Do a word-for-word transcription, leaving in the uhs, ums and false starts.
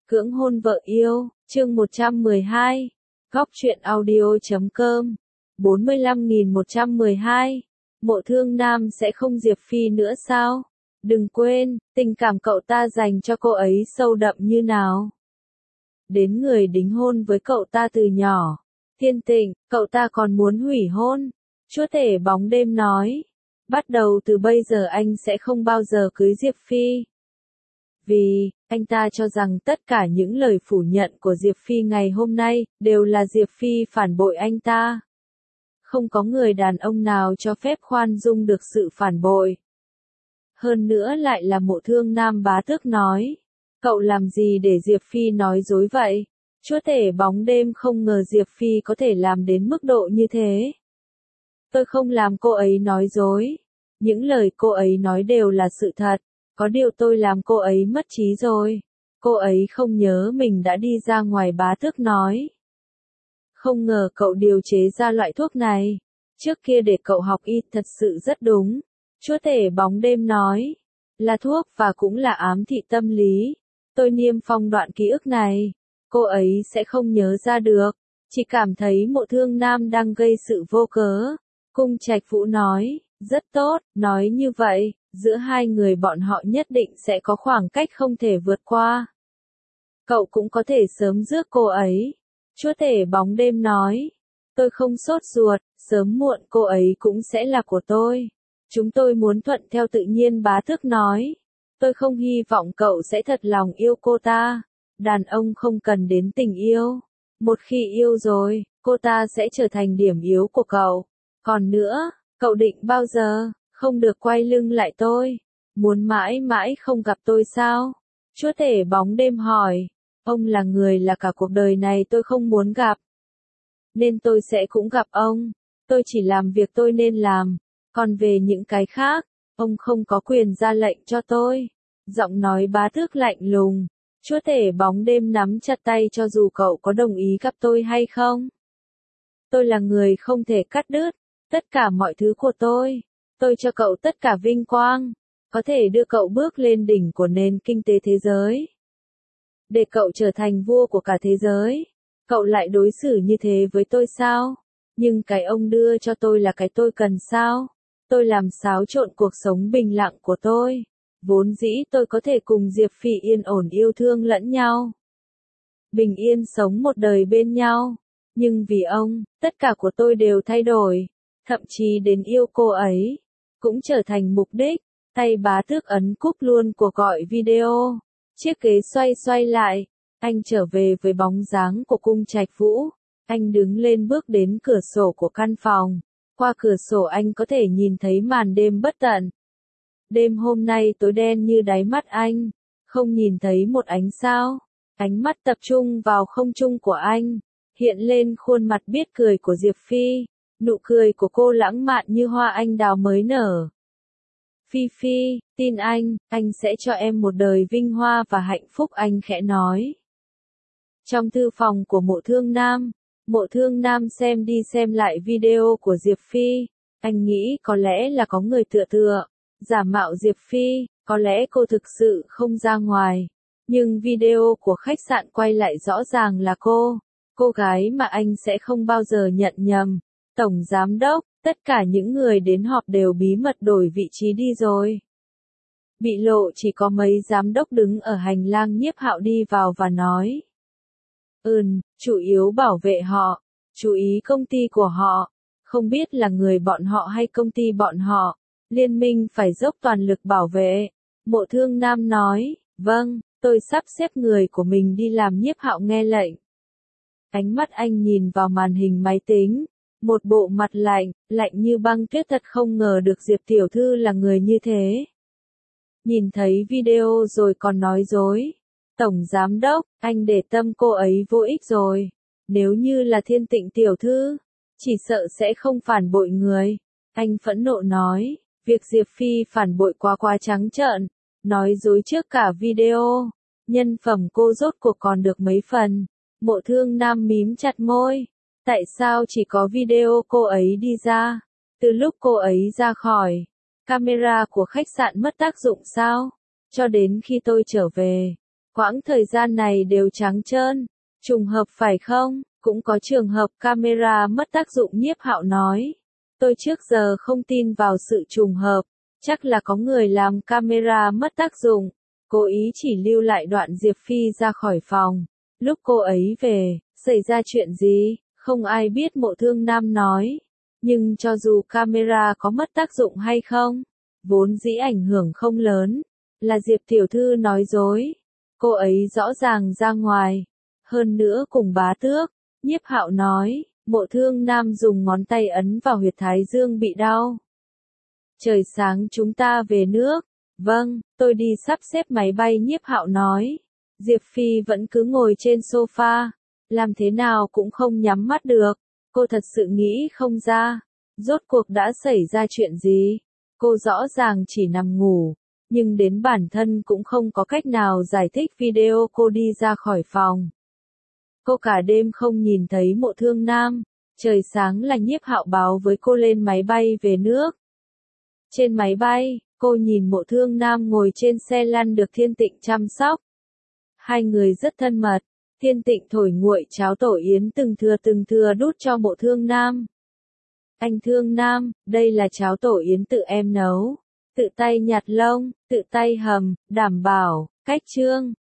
Cưỡng hôn vợ yêu, chương một trăm mười hai. Góc truyện audio chấm com. bốn mươi lăm nghìn một trăm mười hai. Mộ Thương Nam sẽ không Diệp Phi nữa sao? Đừng quên, tình cảm cậu ta dành cho cô ấy sâu đậm như nào. Đến người đính hôn với cậu ta từ nhỏ. Thiên Tịnh, cậu ta còn muốn hủy hôn. Chúa tể bóng đêm nói. Bắt đầu từ bây giờ anh sẽ không bao giờ cưới Diệp Phi. Vì, anh ta cho rằng tất cả những lời phủ nhận của Diệp Phi ngày hôm nay, đều là Diệp Phi phản bội anh ta. Không có người đàn ông nào cho phép khoan dung được sự phản bội. Hơn nữa lại là Mộ Thương Nam bá tước nói. Cậu làm gì để Diệp Phi nói dối vậy? Chúa tể bóng đêm không ngờ Diệp Phi có thể làm đến mức độ như thế. Tôi không làm cô ấy nói dối. Những lời cô ấy nói đều là sự thật. Có điều tôi làm cô ấy mất trí rồi. Cô ấy không nhớ mình đã đi ra ngoài, bá tước nói. Không ngờ cậu điều chế ra loại thuốc này. Trước kia để cậu học y thật sự rất đúng. Chúa tể bóng đêm nói. Là thuốc và cũng là ám thị tâm lý. Tôi niêm phong đoạn ký ức này. Cô ấy sẽ không nhớ ra được. Chỉ cảm thấy Mộ Thương Nam đang gây sự vô cớ. Cung Trạch Vũ nói. Rất tốt, nói như vậy. Giữa hai người bọn họ nhất định sẽ có khoảng cách không thể vượt qua. Cậu cũng có thể sớm rước cô ấy. Chúa tể bóng đêm nói. Tôi không sốt ruột, sớm muộn cô ấy cũng sẽ là của tôi. Chúng tôi muốn thuận theo tự nhiên, bá tước nói. Tôi không hy vọng cậu sẽ thật lòng yêu cô ta. Đàn ông không cần đến tình yêu. Một khi yêu rồi, cô ta sẽ trở thành điểm yếu của cậu. Còn nữa, cậu định bao giờ? Không được quay lưng lại tôi. Muốn mãi mãi không gặp tôi sao? Chúa tể bóng đêm hỏi. Ông là người là cả cuộc đời này tôi không muốn gặp. Nên tôi sẽ cũng gặp ông. Tôi chỉ làm việc tôi nên làm. Còn về những cái khác, ông không có quyền ra lệnh cho tôi. Giọng nói bá tước lạnh lùng. Chúa tể bóng đêm nắm chặt tay cho dù cậu có đồng ý gặp tôi hay không. Tôi là người không thể cắt đứt. Tất cả mọi thứ của tôi. Tôi cho cậu tất cả vinh quang, có thể đưa cậu bước lên đỉnh của nền kinh tế thế giới. Để cậu trở thành vua của cả thế giới. Cậu lại đối xử như thế với tôi sao? Nhưng cái ông đưa cho tôi là cái tôi cần sao? Tôi làm xáo trộn cuộc sống bình lặng của tôi. Vốn dĩ tôi có thể cùng Diệp Phi yên ổn yêu thương lẫn nhau. Bình yên sống một đời bên nhau. Nhưng vì ông, tất cả của tôi đều thay đổi. Thậm chí đến yêu cô ấy. Cũng trở thành mục đích. Tay bá tước ấn cúp luôn cuộc gọi video. Chiếc ghế xoay xoay lại. Anh trở về với bóng dáng của Cung Trạch Vũ. Anh đứng lên bước đến cửa sổ của căn phòng. Qua cửa sổ anh có thể nhìn thấy màn đêm bất tận. Đêm hôm nay tối đen như đáy mắt anh. Không nhìn thấy một ánh sao. Ánh mắt tập trung vào không trung của anh. Hiện lên khuôn mặt biết cười của Diệp Phi. Nụ cười của cô lãng mạn như hoa anh đào mới nở. Phi Phi, tin anh, anh sẽ cho em một đời vinh hoa và hạnh phúc, anh khẽ nói. Trong thư phòng của Mộ Thương Nam, Mộ Thương Nam xem đi xem lại video của Diệp Phi. Anh nghĩ có lẽ là có người tựa tựa, giả mạo Diệp Phi, có lẽ cô thực sự không ra ngoài. Nhưng video của khách sạn quay lại rõ ràng là cô, cô gái mà anh sẽ không bao giờ nhận nhầm. Tổng giám đốc, tất cả những người đến họp đều bí mật đổi vị trí đi rồi. Bị lộ chỉ có mấy giám đốc đứng ở hành lang. Nhiếp Hạo đi vào và nói. Ừm, chủ yếu bảo vệ họ, chú ý công ty của họ. Không biết là người bọn họ hay công ty bọn họ. Liên minh phải dốc toàn lực bảo vệ. Mộ Thương Nam nói, vâng, tôi sắp xếp người của mình đi làm. Nhiếp Hạo nghe lệnh. Ánh mắt anh nhìn vào màn hình máy tính. Một bộ mặt lạnh, lạnh như băng tuyết, thật không ngờ được Diệp tiểu thư là người như thế. Nhìn thấy video rồi còn nói dối. Tổng giám đốc, anh để tâm cô ấy vô ích rồi. Nếu như là Thiên Tịnh tiểu thư, chỉ sợ sẽ không phản bội người. Anh phẫn nộ nói, việc Diệp Phi phản bội quá quá trắng trợn. Nói dối trước cả video. Nhân phẩm cô rốt cuộc còn được mấy phần. Mộ Thương Nam mím chặt môi. Tại sao chỉ có video cô ấy đi ra? Từ lúc cô ấy ra khỏi, camera của khách sạn mất tác dụng sao? Cho đến khi tôi trở về, Quãng thời gian này đều trắng trơn. Trùng hợp phải không? Cũng có trường hợp camera mất tác dụng, Nhiếp Hạo nói. Tôi trước giờ không tin vào sự trùng hợp. Chắc là có người làm camera mất tác dụng. Cố ý chỉ lưu lại đoạn Diệp Phi ra khỏi phòng. Lúc cô ấy về, xảy ra chuyện gì? Không ai biết, Mộ Thương Nam nói. Nhưng cho dù camera có mất tác dụng hay không, vốn dĩ ảnh hưởng không lớn. Là Diệp tiểu thư nói dối. Cô ấy rõ ràng ra ngoài. Hơn nữa cùng bá tước. Nhiếp Hạo nói. Mộ Thương Nam dùng ngón tay ấn vào huyệt thái dương bị đau. Trời sáng chúng ta về nước. Vâng, tôi đi sắp xếp máy bay, Nhiếp Hạo nói. Diệp Phi vẫn cứ ngồi trên sofa. Làm thế nào cũng không nhắm mắt được. Cô thật sự nghĩ không ra. Rốt cuộc đã xảy ra chuyện gì? Cô rõ ràng chỉ nằm ngủ. Nhưng đến bản thân cũng không có cách nào giải thích video cô đi ra khỏi phòng. Cô cả đêm không nhìn thấy Mộ Thương Nam. Trời sáng là Nhiếp Hạo báo với cô lên máy bay về nước. Trên máy bay, cô nhìn Mộ Thương Nam ngồi trên xe lăn được Thiên Tịnh chăm sóc. Hai người rất thân mật. Thiên Tịnh thổi nguội cháo tổ yến từng thưa từng thưa đút cho Mộ Thương Nam. Anh Thương Nam, đây là cháo tổ yến tự em nấu. Tự tay nhặt lông, tự tay hầm, đảm bảo, cách chương.